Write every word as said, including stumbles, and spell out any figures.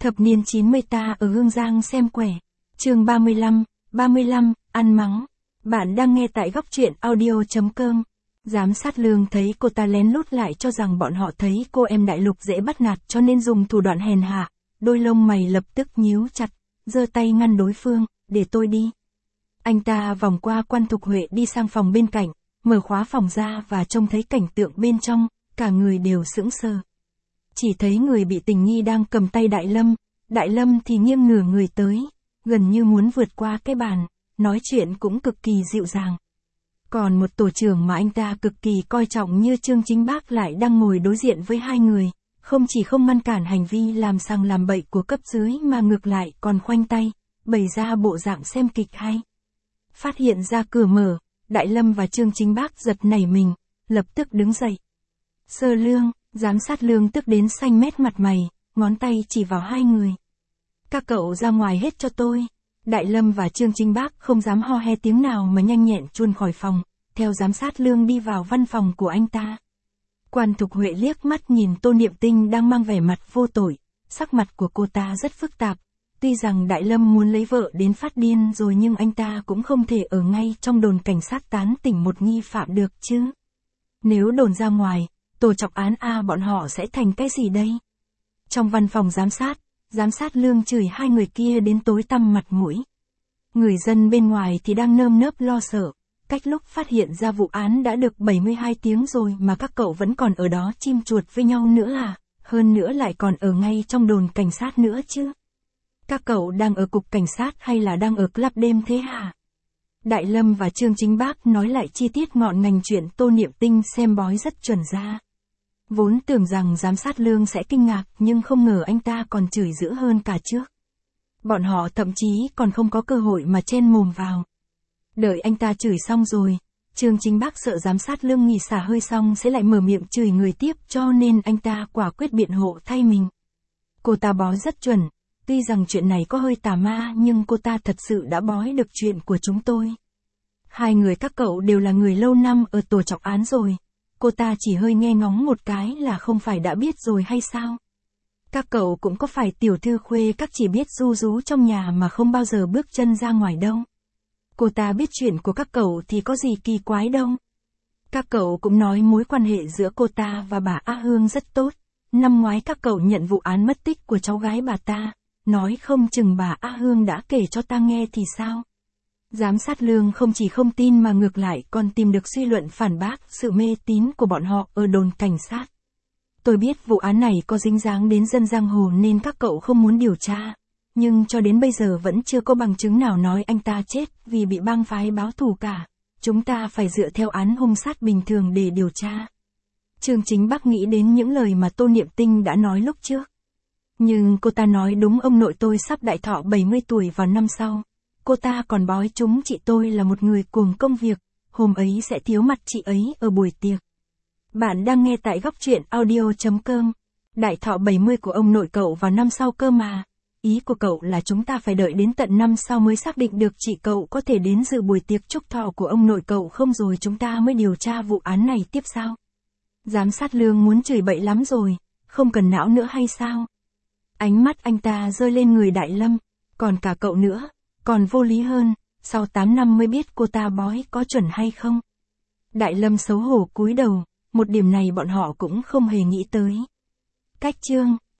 Thập niên chín mươi ta ở Hương Giang xem quẻ. Chương ba mươi lăm, ba mươi lăm, ăn mắng. Bạn đang nghe tại góc truyện audio chấm com. Giám sát Lương thấy cô ta lén lút lại cho rằng bọn họ thấy cô em Đại Lục dễ bắt nạt cho nên dùng thủ đoạn hèn hạ. Đôi lông mày lập tức nhíu chặt, giơ tay ngăn đối phương, để tôi đi. Anh ta vòng qua Quan Thục Huệ đi sang phòng bên cạnh, mở khóa phòng ra và trông thấy cảnh tượng bên trong, cả người đều sững sờ. Chỉ thấy người bị tình nghi đang cầm tay Đại Lâm, Đại Lâm thì nghiêng nửa người tới, gần như muốn vượt qua cái bàn, nói chuyện cũng cực kỳ dịu dàng. Còn một tổ trưởng mà anh ta cực kỳ coi trọng như Trương Chính Bác lại đang ngồi đối diện với hai người, không chỉ không ngăn cản hành vi làm sằng làm bậy của cấp dưới mà ngược lại còn khoanh tay, bày ra bộ dạng xem kịch hay. Phát hiện ra cửa mở, Đại Lâm và Trương Chính Bác giật nảy mình, lập tức đứng dậy. Sơ Lương, giám sát Lương tức đến xanh mét mặt mày, ngón tay chỉ vào hai người. Các cậu ra ngoài hết cho tôi. Đại Lâm và Trương Chính Bác không dám ho he tiếng nào mà nhanh nhẹn chuồn khỏi phòng, theo giám sát Lương đi vào văn phòng của anh ta. Quan Thục Huệ liếc mắt nhìn Tô Niệm Tinh đang mang vẻ mặt vô tội, sắc mặt của cô ta rất phức tạp. Tuy rằng Đại Lâm muốn lấy vợ đến phát điên rồi nhưng anh ta cũng không thể ở ngay trong đồn cảnh sát tán tỉnh một nghi phạm được chứ. Nếu đồn ra ngoài, tổ chọc án A bọn họ sẽ thành cái gì đây? Trong văn phòng giám sát, giám sát Lương chửi hai người kia đến tối tăm mặt mũi. Người dân bên ngoài thì đang nơm nớp lo sợ, cách lúc phát hiện ra vụ án đã được bảy mươi hai tiếng rồi mà các cậu vẫn còn ở đó chim chuột với nhau nữa à, hơn nữa lại còn ở ngay trong đồn cảnh sát nữa chứ. Các cậu đang ở cục cảnh sát hay là đang ở club đêm thế hả? Đại Lâm và Trương Chính Bác nói lại chi tiết ngọn ngành chuyện Tô Niệm Tinh xem bói rất chuẩn ra. Vốn tưởng rằng giám sát Lương sẽ kinh ngạc nhưng không ngờ anh ta còn chửi dữ hơn cả trước. Bọn họ thậm chí còn không có cơ hội mà chen mồm vào. Đợi anh ta chửi xong rồi, Trương Chính Bác sợ giám sát Lương nghỉ xả hơi xong sẽ lại mở miệng chửi người tiếp cho nên anh ta quả quyết biện hộ thay mình. Cô ta bói rất chuẩn, tuy rằng chuyện này có hơi tà ma nhưng cô ta thật sự đã bói được chuyện của chúng tôi. Hai người các cậu đều là người lâu năm ở tổ chọc án rồi. Cô ta chỉ hơi nghe ngóng một cái là không phải đã biết rồi hay sao? Các cậu cũng có phải tiểu thư khuê các chỉ biết ru rú trong nhà mà không bao giờ bước chân ra ngoài đâu. Cô ta biết chuyện của các cậu thì có gì kỳ quái đâu. Các cậu cũng nói mối quan hệ giữa cô ta và bà A Hương rất tốt. Năm ngoái các cậu nhận vụ án mất tích của cháu gái bà ta, nói không chừng bà A Hương đã kể cho ta nghe thì sao? Giám sát Lương không chỉ không tin mà ngược lại còn tìm được suy luận phản bác sự mê tín của bọn họ ở đồn cảnh sát. Tôi biết vụ án này có dính dáng đến dân giang hồ nên các cậu không muốn điều tra, nhưng cho đến bây giờ vẫn chưa có bằng chứng nào nói anh ta chết vì bị bang phái báo thù cả. Chúng ta phải dựa theo án hung sát bình thường để điều tra. Trương Chính Bác nghĩ đến những lời mà Tô Niệm Tinh đã nói lúc trước. Nhưng cô ta nói đúng, ông nội tôi sắp đại thọ bảy mươi tuổi vào năm sau. Cô ta còn bói chúng chị tôi là một người cuồng công việc, hôm ấy sẽ thiếu mặt chị ấy ở buổi tiệc. Bạn đang nghe tại góc truyện audio chấm com. Đại thọ bảy mươi của ông nội cậu vào năm sau cơ mà. Ý của cậu là chúng ta phải đợi đến tận năm sau mới xác định được chị cậu có thể đến dự buổi tiệc chúc thọ của ông nội cậu không rồi chúng ta mới điều tra vụ án này tiếp sao? Giám sát Lương muốn chửi bậy lắm rồi, không cần não nữa hay sao? Ánh mắt anh ta rơi lên người Đại Lâm, còn cả cậu nữa, còn vô lý hơn, sau tám năm mới biết cô ta bói có chuẩn hay không. Đại Lâm xấu hổ cúi đầu, một điểm này bọn họ cũng không hề nghĩ tới. Cách chương